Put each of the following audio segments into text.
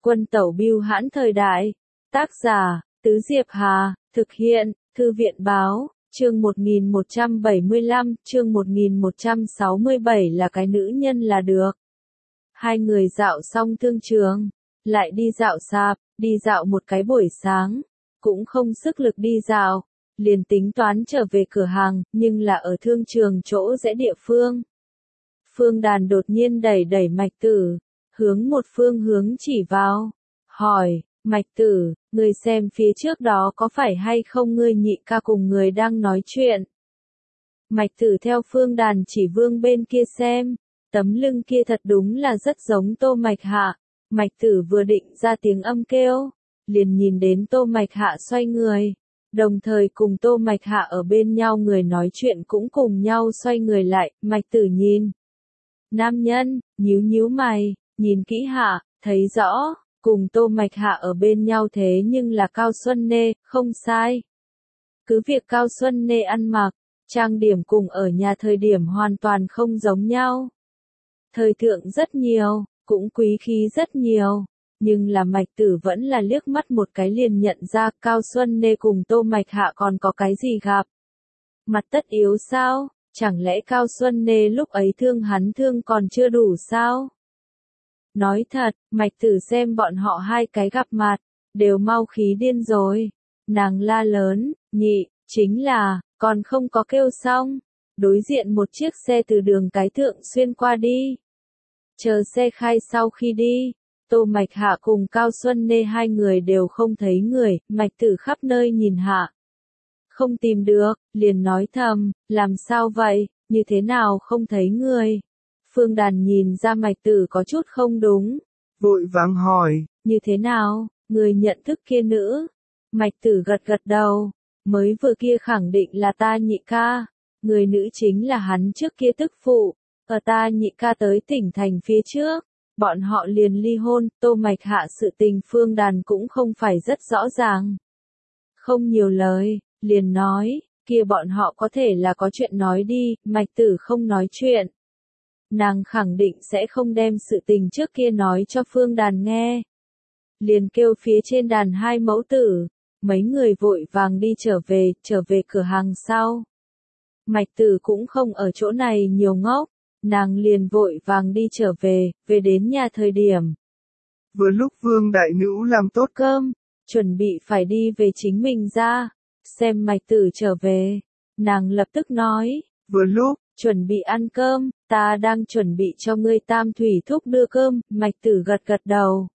Quân tẩu bưu hãn thời đại. Tác giả, Tứ Diệp Hà, thực hiện, Thư viện Báo, chương 1175, chương 1167 là cái nữ nhân là được. Hai người dạo xong thương trường, lại đi dạo sạp, đi dạo một cái buổi sáng, cũng không sức lực đi dạo, liền tính toán trở về cửa hàng, nhưng là ở thương trường chỗ rẽ địa phương. Phương Đàn đột nhiên đẩy đẩy Mạch Tử, hướng một phương hướng chỉ vào, hỏi, Mạch Tử, ngươi xem phía trước đó có phải hay không ngươi nhị ca cùng người đang nói chuyện. Mạch Tử theo Phương Đàn chỉ Vương bên kia xem, tấm lưng kia thật đúng là rất giống Tô Mạch Hạ. Mạch Tử vừa định ra tiếng âm kêu, liền nhìn đến Tô Mạch Hạ xoay người, đồng thời cùng Tô Mạch Hạ ở bên nhau người nói chuyện cũng cùng nhau xoay người lại. Mạch Tử nhìn nam nhân, nhíu nhíu mày, nhìn kỹ hạ, thấy rõ, cùng Tô Mạch Hạ ở bên nhau thế nhưng là Cao Xuân Nê, không sai. Cứ việc Cao Xuân Nê ăn mặc, trang điểm cùng ở nhà thời điểm hoàn toàn không giống nhau. Thời thượng rất nhiều, cũng quý khí rất nhiều, nhưng là Mạch Tử vẫn là liếc mắt một cái liền nhận ra Cao Xuân Nê cùng Tô Mạch Hạ còn có cái gì gặp. Mặt tất yếu sao? Chẳng lẽ Cao Xuân Nê lúc ấy thương hắn thương còn chưa đủ sao? Nói thật, Mạch Tử xem bọn họ hai cái gặp mặt, đều mau khí điên rồi. Nàng la lớn, nhị, chính là, còn không có kêu xong. Đối diện một chiếc xe từ đường cái thượng xuyên qua đi. Chờ xe khai sau khi đi, Tô Mạch Hạ cùng Cao Xuân Nê hai người đều không thấy người, Mạch Tử khắp nơi nhìn hạ. Không tìm được, liền nói thầm, làm sao vậy, như thế nào không thấy người. Phương Đàn nhìn ra Mạch Tử có chút không đúng, vội vàng hỏi, như thế nào, người nhận thức kia nữ. Mạch Tử gật gật đầu, mới vừa kia khẳng định là ta nhị ca, người nữ chính là hắn trước kia tức phụ, ở ta nhị ca tới tỉnh thành phía trước, bọn họ liền ly hôn. Tô Mạch Hạ sự tình Phương Đàn cũng không phải rất rõ ràng. Không nhiều lời, liền nói, kia bọn họ có thể là có chuyện nói đi. Mạch Tử không nói chuyện. Nàng khẳng định sẽ không đem sự tình trước kia nói cho Phương Đàn nghe. Liền kêu phía trên đàn hai mẫu tử, mấy người vội vàng đi trở về cửa hàng sau. Mạch Tử cũng không ở chỗ này nhiều ngốc, nàng liền vội vàng đi trở về đến nhà thời điểm. Vừa lúc Vương đại nữ làm tốt cơm, chuẩn bị phải đi về chính mình ra, xem Mạch Tử trở về, nàng lập tức nói, vừa lúc, chuẩn bị ăn cơm, ta đang chuẩn bị cho ngươi Tam Thủy thúc đưa cơm. Mạch Tử gật gật đầu.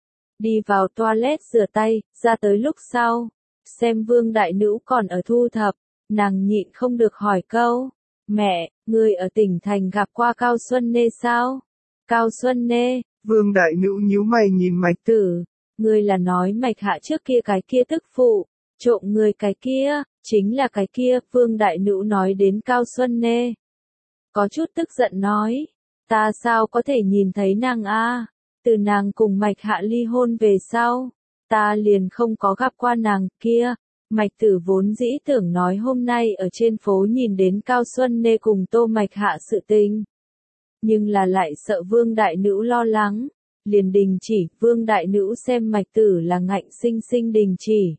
Đi vào toilet rửa tay, ra tới lúc sau, xem Vương đại nữ còn ở thu thập, nàng nhịn không được hỏi câu, mẹ, ngươi ở tỉnh thành gặp qua Cao Xuân Nê sao? Cao Xuân Nê, Vương đại nữ nhíu mày nhìn Mạch Tử, ngươi là nói Mạch Hạ trước kia cái kia tức phụ, trộm người cái kia, chính là cái kia. Vương đại nữ nói đến Cao Xuân Nê, có chút tức giận nói, ta sao có thể nhìn thấy nàng a? Từ nàng cùng Mạch Hạ ly hôn về sau, ta liền không có gặp qua nàng kia. Mạch Tử vốn dĩ tưởng nói hôm nay ở trên phố nhìn đến Cao Xuân Nê cùng Tô Mạch Hạ sự tình. Nhưng là lại sợ Vương đại nữ lo lắng, liền đình chỉ. Vương đại nữ xem Mạch Tử là ngạnh sinh sinh đình chỉ.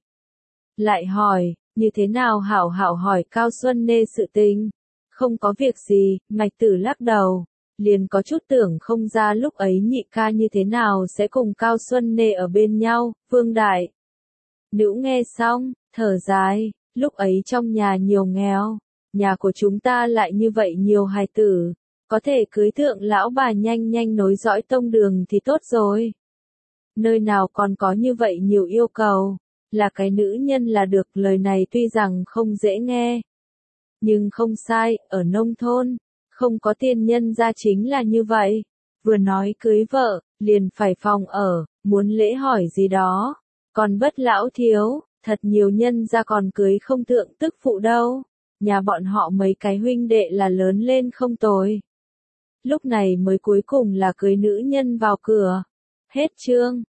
Lại hỏi, như thế nào hảo hảo hỏi Cao Xuân Nê sự tình. Không có việc gì. Mạch Tử lắc đầu, liền có chút tưởng không ra lúc ấy nhị ca như thế nào sẽ cùng Cao Xuân Nê ở bên nhau. Vương đại nữ nghe xong, thở dài, lúc ấy trong nhà nhiều nghèo, nhà của chúng ta lại như vậy nhiều hài tử, có thể cưới thượng lão bà nhanh nhanh nối dõi tông đường thì tốt rồi. Nơi nào còn có như vậy nhiều yêu cầu, là cái nữ nhân là được. Lời này tuy rằng không dễ nghe, nhưng không sai, ở nông thôn, không có tiên nhân ra chính là như vậy. Vừa nói cưới vợ, liền phải phòng ở, muốn lễ hỏi gì đó, còn bất lão thiếu, thật nhiều nhân ra còn cưới không thượng tức phụ đâu. Nhà bọn họ mấy cái huynh đệ là lớn lên không tồi. Lúc này mới cuối cùng là cưới nữ nhân vào cửa. Hết chương.